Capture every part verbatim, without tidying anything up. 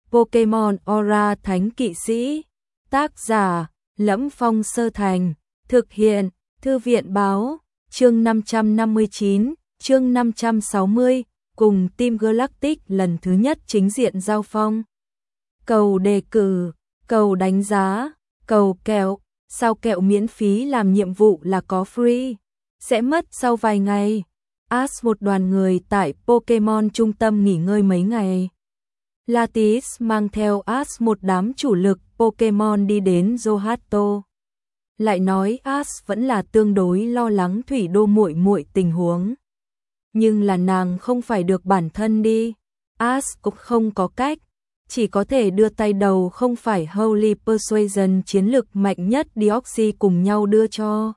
Pokemon Aura Thánh Kỵ Sĩ. Tác giả: Lẫm Phong Sơ Thành. Thực hiện: Thư viện báo. Chương năm trăm năm mươi chín, chương năm trăm sáu mươi, cùng Team Galactic lần thứ nhất chính diện giao phong. Cầu đề cử, cầu đánh giá, cầu kẹo, sao kẹo miễn phí làm nhiệm vụ là có free, sẽ mất sau vài ngày. Ash một đoàn người tại Pokemon trung tâm nghỉ ngơi mấy ngày. Latias mang theo Ash một đám chủ lực Pokemon đi đến Johto. Lại nói Ash vẫn là tương đối lo lắng Thủy Đô muội muội tình huống. Nhưng là nàng không phải được bản thân đi. Ash cũng không có cách, chỉ có thể đưa tay đầu không phải Holy Persuasion chiến lực mạnh nhất Deoxys cùng nhau đưa cho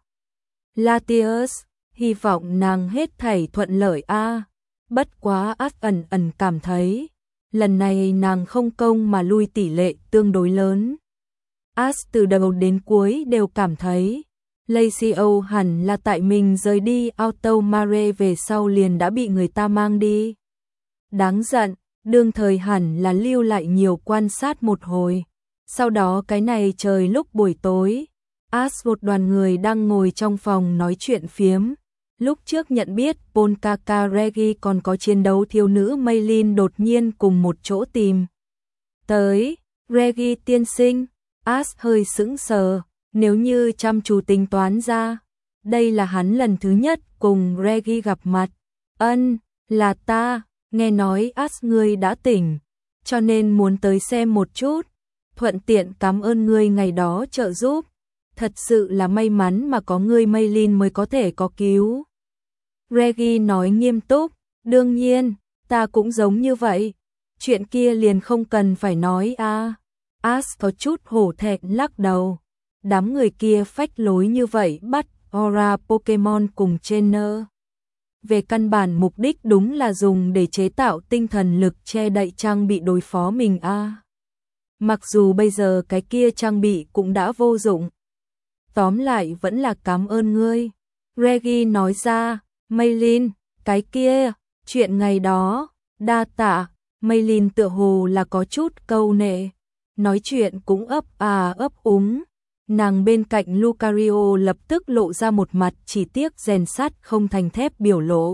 Latias, hy vọng nàng hết thảy thuận lợi a. À. Bất quá Ash ẩn ẩn cảm thấy, lần này nàng không công mà lui tỷ lệ tương đối lớn. Ash từ đầu đến cuối đều cảm thấy Lacio hẳn là tại mình rời đi Automare về sau liền đã bị người ta mang đi. Đáng giận, đương thời hẳn là lưu lại nhiều quan sát một hồi. Sau đó cái này trời lúc buổi tối, Ash một đoàn người đang ngồi trong phòng nói chuyện phiếm. Lúc trước nhận biết Ponkaka Reggie còn có chiến đấu thiếu nữ Maylin đột nhiên cùng một chỗ tìm tới. Reggie tiên sinh, Ash hơi sững sờ, nếu như chăm chú tính toán ra, đây là hắn lần thứ nhất cùng Reggie gặp mặt. Ân, là ta, nghe nói Ash ngươi đã tỉnh, cho nên muốn tới xem một chút, thuận tiện cảm ơn ngươi ngày đó trợ giúp, thật sự là may mắn mà có ngươi Maylin mới có thể có cứu. Reggie nói nghiêm túc, đương nhiên, ta cũng giống như vậy, chuyện kia liền không cần phải nói a. À. Ash có chút hổ thẹn lắc đầu, đám người kia phách lối như vậy bắt Aura Pokemon cùng trainer. Về căn bản mục đích đúng là dùng để chế tạo tinh thần lực che đậy trang bị đối phó mình a. À. Mặc dù bây giờ cái kia trang bị cũng đã vô dụng. Tóm lại vẫn là cảm ơn ngươi. Reggie nói ra, Maylin, cái kia, chuyện ngày đó, đa tạ. Maylin tựa hồ là có chút câu nệ, nói chuyện cũng ấp à ấp úng. Nàng bên cạnh Lucario lập tức lộ ra một mặt chỉ tiếc rèn sắt không thành thép biểu lộ.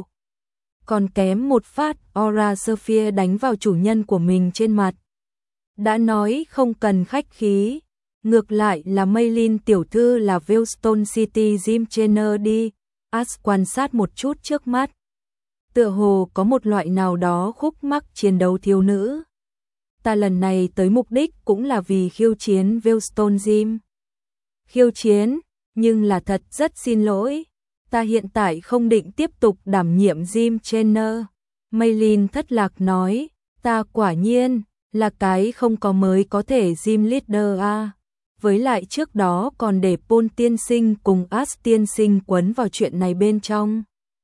Còn kém một phát Aura Sphere đánh vào chủ nhân của mình trên mặt. Đã nói không cần khách khí, ngược lại là Maylin tiểu thư là Veilstone City Gym Trainer đi. Ash quan sát một chút trước mắt. Tựa hồ có một loại nào đó khúc mắc chiến đấu thiếu nữ. Ta lần này tới mục đích cũng là vì khiêu chiến Veilstone Gym. Khiêu chiến, nhưng là thật rất xin lỗi. Ta hiện tại không định tiếp tục đảm nhiệm Gym Trainer. Maylin thất lạc nói, ta quả nhiên là cái không có mới có thể Gym Leader a. Với lại trước đó còn để Paul tiên sinh cùng Ash tiên sinh quấn vào chuyện này bên trong.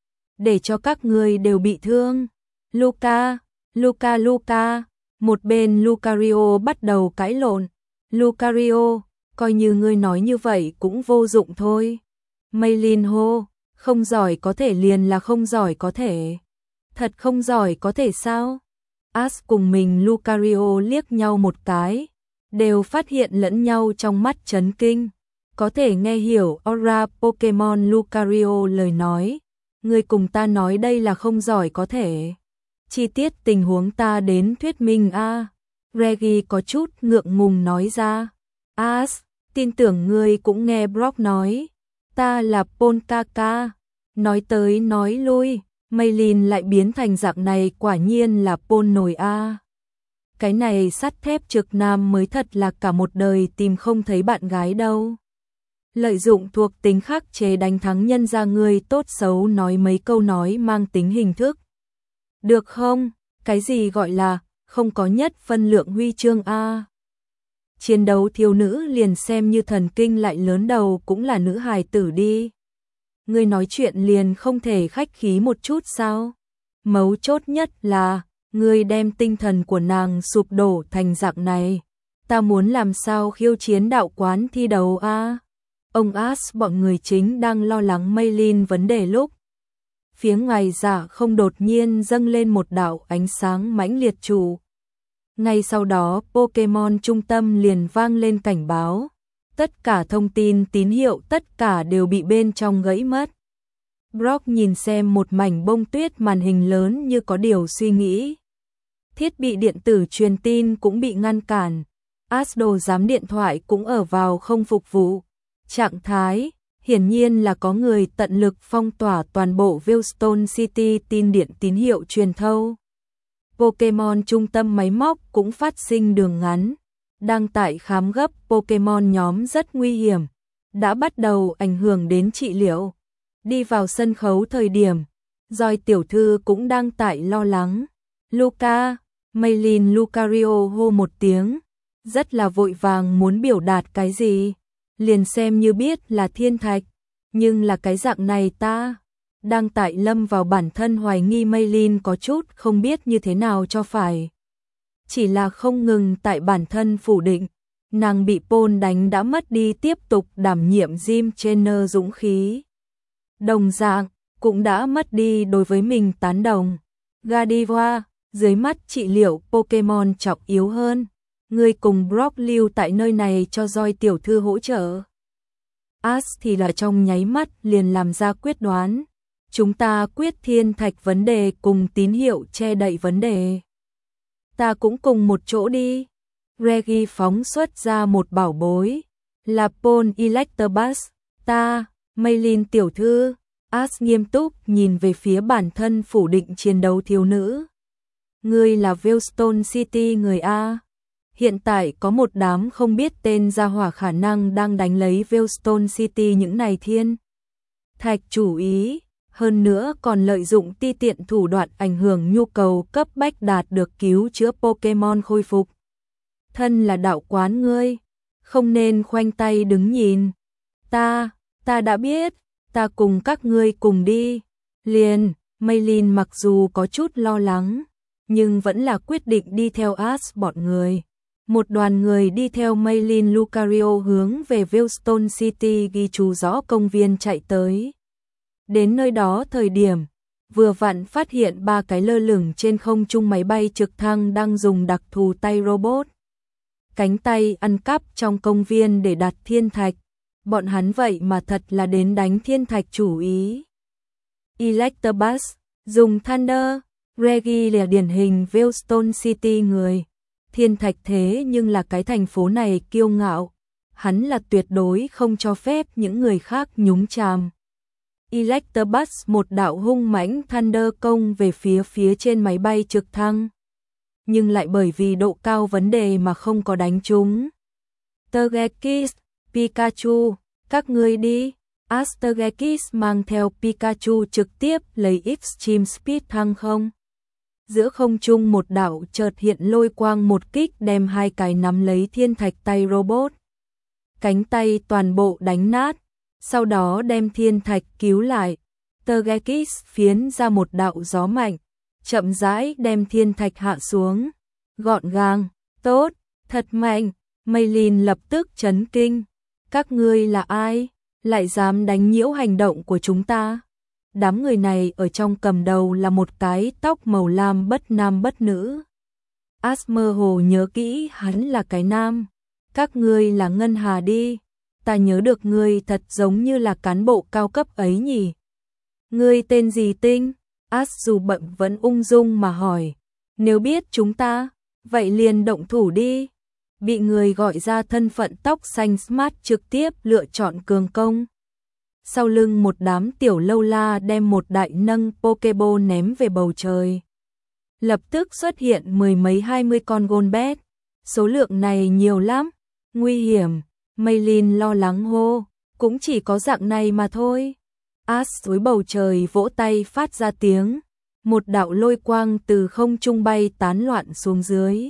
Để cho các người đều bị thương. Luca, Luca Luca, một bên Lucario bắt đầu cãi lộn. Lucario, coi như ngươi nói như vậy cũng vô dụng thôi. Maylin hô, không giỏi có thể liền là không giỏi có thể. Thật không giỏi có thể sao? Ash cùng mình Lucario liếc nhau một cái, đều phát hiện lẫn nhau trong mắt chấn kinh. Có thể nghe hiểu Aura Pokemon Lucario lời nói. Người cùng ta nói đây là không giỏi có thể. Chi tiết tình huống ta đến thuyết minh a. À. Reggie có chút ngượng ngùng nói ra. Ash, tin tưởng ngươi cũng nghe Brock nói. Ta là Ponkaka. Nói tới nói lui, Maylin lại biến thành dạng này quả nhiên là Pon nổi a. À. Cái này sắt thép trực nam mới thật là cả một đời tìm không thấy bạn gái đâu. Lợi dụng thuộc tính khắc chế đánh thắng nhân ra người tốt xấu nói mấy câu nói mang tính hình thức. Được không? Cái gì gọi là không có nhất phân lượng huy chương a. Chiến đấu thiếu nữ liền xem như thần kinh lại lớn đầu cũng là nữ hài tử đi. Ngươi nói chuyện liền không thể khách khí một chút sao? Mấu chốt nhất là ngươi đem tinh thần của nàng sụp đổ thành dạng này. Ta muốn làm sao khiêu chiến đạo quán thi đấu a? À? Ông Ash bọn người chính đang lo lắng Maylin vấn đề lúc. Phía ngoài dạ không đột nhiên dâng lên một đạo ánh sáng mãnh liệt chủ. Ngay sau đó Pokemon trung tâm liền vang lên cảnh báo. Tất cả thông tin tín hiệu tất cả đều bị bên trong gãy mất. Brock nhìn xem một mảnh bông tuyết màn hình lớn như có điều suy nghĩ. Thiết bị điện tử truyền tin cũng bị ngăn cản. Asdo giám điện thoại cũng ở vào không phục vụ trạng thái. Hiển nhiên là có người tận lực phong tỏa toàn bộ Wilston City tin điện tín hiệu truyền thâu. Pokemon trung tâm máy móc cũng phát sinh đường ngắn. Đang tại khám gấp Pokemon nhóm rất nguy hiểm. Đã bắt đầu ảnh hưởng đến trị liệu. Đi vào sân khấu thời điểm. Joy tiểu thư cũng đang tại lo lắng. Luca, Maylin Lucario hô một tiếng. Rất là vội vàng muốn biểu đạt cái gì. Liền xem như biết là thiên thạch. Nhưng là cái dạng này ta. Đang tại lâm vào bản thân hoài nghi Maylin có chút không biết như thế nào cho phải. Chỉ là không ngừng tại bản thân phủ định. Nàng bị Paul đánh đã mất đi tiếp tục đảm nhiệm gym trainer dũng khí. Đồng dạng, cũng đã mất đi đối với mình tán đồng. Gardevoir, dưới mắt trị liệu Pokemon trọng yếu hơn. Người cùng Brock lưu tại nơi này cho Joy tiểu thư hỗ trợ. Ash thì là trong nháy mắt liền làm ra quyết đoán. Chúng ta quyết thiên thạch vấn đề cùng tín hiệu che đậy vấn đề. Ta cũng cùng một chỗ đi. Reggie phóng xuất ra một bảo bối. Là Paul Electabuzz. Ta, Maylin tiểu thư. Ash nghiêm túc nhìn về phía bản thân phủ định chiến đấu thiếu nữ. Ngươi là Wilston City người A. Hiện tại có một đám không biết tên gia hỏa khả năng đang đánh lấy Wilston City những này thiên thạch chủ ý. Hơn nữa còn lợi dụng ti tiện thủ đoạn ảnh hưởng nhu cầu cấp bách đạt được cứu chữa Pokemon khôi phục. Thân là đạo quán ngươi, không nên khoanh tay đứng nhìn. Ta, ta đã biết, ta cùng các ngươi cùng đi. Liền, Maylin mặc dù có chút lo lắng, nhưng vẫn là quyết định đi theo Ash bọn người. Một đoàn người đi theo Maylin Lucario hướng về Wilston City ghi chú rõ công viên chạy tới. Đến nơi đó thời điểm, vừa vặn phát hiện ba cái lơ lửng trên không trung máy bay trực thăng đang dùng đặc thù tay robot. Cánh tay ăn cắp trong công viên để đặt thiên thạch. Bọn hắn vậy mà thật là đến đánh thiên thạch chủ ý. Electabuzz, dùng Thunder, Reggie là điển hình Wilston City người. Thiên thạch thế nhưng là cái thành phố này kiêu ngạo. Hắn là tuyệt đối không cho phép những người khác nhúng chàm. Electabuzz một đạo hung mãnh Thunder công về phía phía trên máy bay trực thăng. Nhưng lại bởi vì độ cao vấn đề mà không có đánh trúng. Togekiss, Pikachu, các ngươi đi. Astergekiss mang theo Pikachu trực tiếp lấy Extreme Speed thăng không. Giữa không trung một đạo chợt hiện lôi quang một kích đem hai cái nắm lấy thiên thạch tay robot. Cánh tay toàn bộ đánh nát, sau đó đem thiên thạch cứu lại. Togekiss phiến ra một đạo gió mạnh, chậm rãi đem thiên thạch hạ xuống. Gọn gàng, tốt, thật mạnh. Maylin lập tức chấn kinh. Các ngươi là ai? Lại dám đánh nhiễu hành động của chúng ta? Đám người này ở trong cầm đầu là một cái tóc màu lam bất nam bất nữ. Ash mơ hồ nhớ kỹ hắn là cái nam. Các ngươi là Ngân Hà đi. Ta nhớ được ngươi thật giống như là cán bộ cao cấp ấy nhỉ. Ngươi tên gì Tinh? Ash dù bận vẫn ung dung mà hỏi. Nếu biết chúng ta, vậy liền động thủ đi. Bị người gọi ra thân phận tóc xanh Smart trực tiếp lựa chọn cường công. Sau lưng một đám tiểu lâu la đem một đại nâng Pokeball ném về bầu trời. Lập tức xuất hiện mười mấy hai mươi con Golbat. Số lượng này nhiều lắm, nguy hiểm. Maylin lo lắng hô, cũng chỉ có dạng này mà thôi. Ash dưới bầu trời vỗ tay phát ra tiếng. Một đạo lôi quang từ không trung bay tán loạn xuống dưới.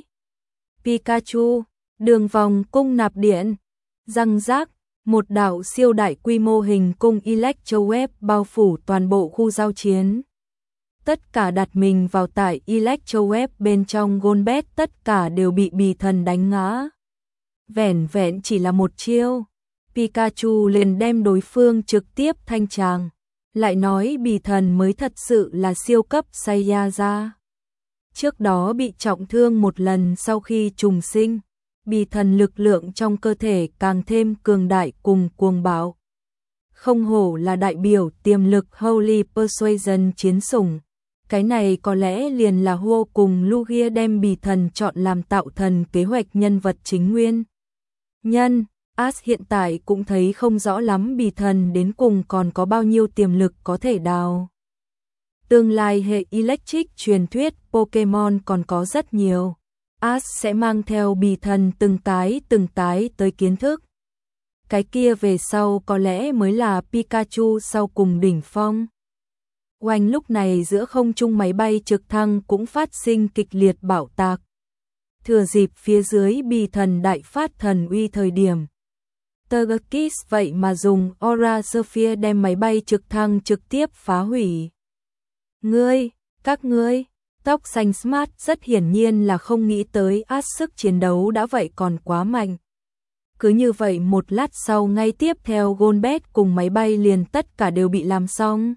Pikachu, đường vòng cung nạp điện. Răng rác, một đạo siêu đại quy mô hình cung Electroweb bao phủ toàn bộ khu giao chiến. Tất cả đặt mình vào tại Electroweb bên trong Golbat tất cả đều bị bì thần đánh ngã. Vẻn vẹn chỉ là một chiêu, Pikachu liền đem đối phương trực tiếp thanh tràng. Lại nói bì thần mới thật sự là siêu cấp Saiyajin. trước đó bị trọng thương một lần sau khi trùng sinh, bì thần lực lượng trong cơ thể càng thêm cường đại cùng cuồng bạo. Không hổ là đại biểu tiềm lực Holy Persuasion chiến sủng. Cái này có lẽ liền là Huo cùng Lugia đem bì thần chọn làm tạo thần kế hoạch nhân vật chính nguyên nhân. Ash hiện tại cũng thấy không rõ lắm bì thần đến cùng còn có bao nhiêu tiềm lực có thể đào. Tương lai hệ Electric truyền thuyết Pokemon còn có rất nhiều. Ash sẽ mang theo bì thần từng cái từng cái tới kiến thức. Cái kia về sau có lẽ mới là Pikachu sau cùng đỉnh phong. Oanh lúc này giữa không trung máy bay trực thăng cũng phát sinh kịch liệt bạo tạc. Thừa dịp phía dưới bì thần đại phát thần uy thời điểm. Togekiss vậy mà dùng Aura Sphere đem máy bay trực thăng trực tiếp phá hủy. Ngươi, các ngươi, tóc xanh Smart rất hiển nhiên là không nghĩ tới Ash sức chiến đấu đã vậy còn quá mạnh. Cứ như vậy một lát sau ngay tiếp theo Golbat cùng máy bay liền tất cả đều bị làm xong.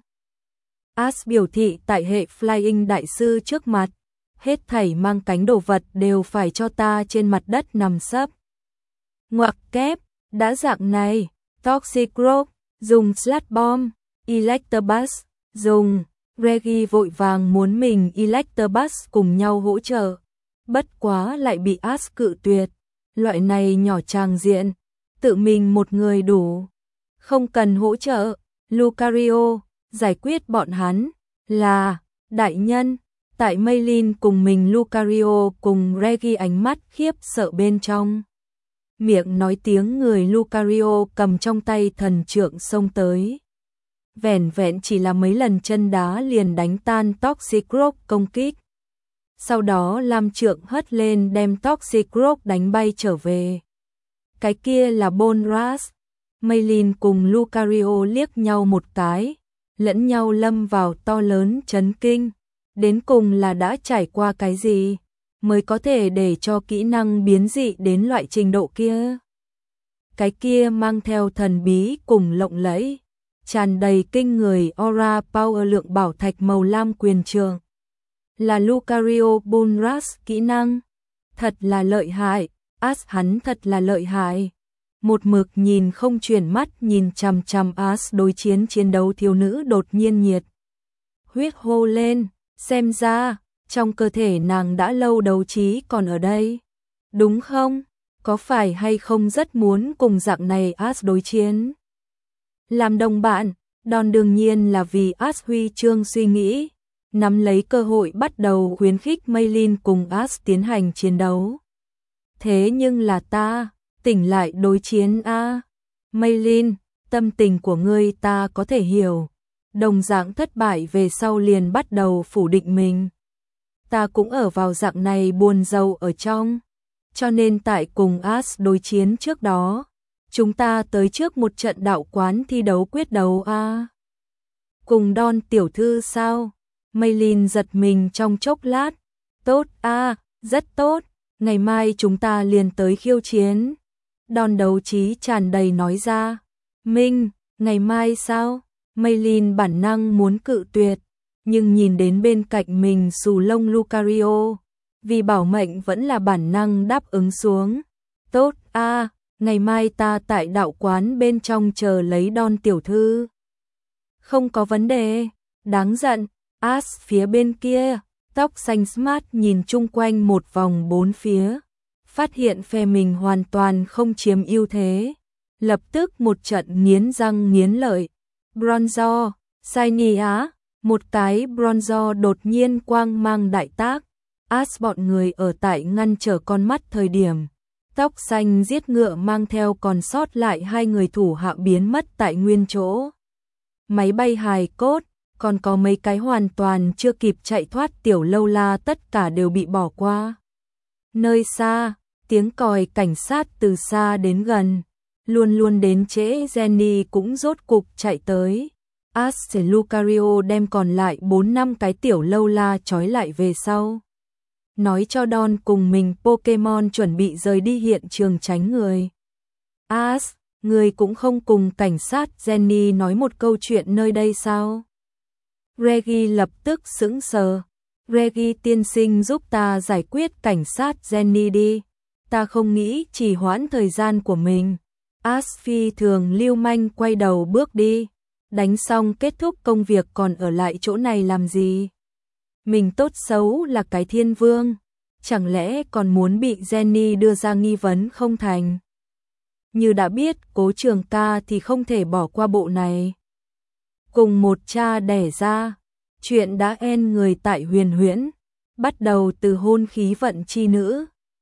Ash biểu thị tại hệ Flying đại sư trước mặt, hết thảy mang cánh đồ vật đều phải cho ta trên mặt đất nằm sấp. Ngoặc kép, đã dạng này, Toxic Rock, dùng Sludge Bomb, Electabuzz, dùng, Reggie vội vàng muốn mình Electabuzz cùng nhau hỗ trợ, bất quá lại bị Ash cự tuyệt, loại này nhỏ tràng diện, tự mình một người đủ, không cần hỗ trợ, Lucario, giải quyết bọn hắn, là, đại nhân, tại Maylin cùng mình Lucario cùng Reggie ánh mắt khiếp sợ bên trong. Miệng nói tiếng người Lucario cầm trong tay thần trượng xông tới. Vẻn vẹn chỉ là mấy lần chân đá liền đánh tan Toxic Rock công kích. Sau đó lam trượng hất lên đem Toxic Rock đánh bay trở về. Cái kia là Bone Rush. Maylin cùng Lucario liếc nhau một cái, lẫn nhau lâm vào to lớn chấn kinh. Đến cùng là đã trải qua cái gì mới có thể để cho kỹ năng biến dị đến loại trình độ kia. Cái kia mang theo thần bí cùng lộng lẫy, tràn đầy kinh người aura power lượng bảo thạch màu lam quyền trượng. Là Lucario Bone Rush kỹ năng. Thật là lợi hại, Ash hắn thật là lợi hại. Một mực nhìn không chuyển mắt nhìn chằm chằm Ash đối chiến chiến đấu thiếu nữ đột nhiên nhiệt huyết hô lên, xem ra trong cơ thể nàng đã lâu đấu trí còn ở đây. Đúng không? Có phải hay không rất muốn cùng dạng này Ash đối chiến? Làm đồng bạn, Don đương nhiên là vì Ash huy chương suy nghĩ, nắm lấy cơ hội bắt đầu khuyến khích Maylin cùng Ash tiến hành chiến đấu. Thế nhưng là ta, tỉnh lại đối chiến a. Maylin, tâm tình của ngươi ta có thể hiểu. Đồng dạng thất bại về sau liền bắt đầu phủ định mình. Ta cũng ở vào dạng này buồn rầu ở trong. Cho nên tại cùng Ash đối chiến trước đó, chúng ta tới trước một trận đạo quán thi đấu quyết đấu a. À. Cùng Don tiểu thư sao? Maylin giật mình trong chốc lát. Tốt a, à, rất tốt. Ngày mai chúng ta liền tới khiêu chiến. Don đấu trí tràn đầy nói ra. Minh, ngày mai sao? Maylin bản năng muốn cự tuyệt, nhưng nhìn đến bên cạnh mình xù lông Lucario, vì bảo mệnh vẫn là bản năng đáp ứng xuống. Tốt a, à, ngày mai ta tại đạo quán bên trong chờ lấy Don tiểu thư. Không có vấn đề, đáng giận. Ash phía bên kia, tóc xanh Smart nhìn chung quanh một vòng bốn phía, phát hiện phe mình hoàn toàn không chiếm ưu thế, lập tức một trận nghiến răng nghiến lợi. Bronzor, Shiny á, một cái Bronzor đột nhiên quang mang đại tác, Ash bọn người ở tại ngăn trở con mắt thời điểm, tóc xanh giết ngựa mang theo còn sót lại hai người thủ hạ biến mất tại nguyên chỗ. Máy bay hài cốt, còn có mấy cái hoàn toàn chưa kịp chạy thoát tiểu lâu la tất cả đều bị bỏ qua. Nơi xa, tiếng còi cảnh sát từ xa đến gần. Luôn luôn đến trễ Jenny cũng rốt cục chạy tới. Ash và Lucario đem còn lại bốn năm cái tiểu lâu la trói lại về sau. Nói cho Don cùng mình Pokemon chuẩn bị rời đi hiện trường tránh người. Ash, người cũng không cùng cảnh sát Jenny nói một câu chuyện nơi đây sao? Reggie lập tức sững sờ. Reggie tiên sinh giúp ta giải quyết cảnh sát Jenny đi. Ta không nghĩ trì hoãn thời gian của mình. Ash phi thường lưu manh quay đầu bước đi. Đánh xong kết thúc công việc còn ở lại chỗ này làm gì? Mình tốt xấu là cái thiên vương. Chẳng lẽ còn muốn bị Jenny đưa ra nghi vấn không thành? Như đã biết Cố Trường Ca thì không thể bỏ qua bộ này. Cùng một cha đẻ ra, chuyện đã en người tại Huyền Huyễn, bắt đầu từ hôn khí vận chi nữ.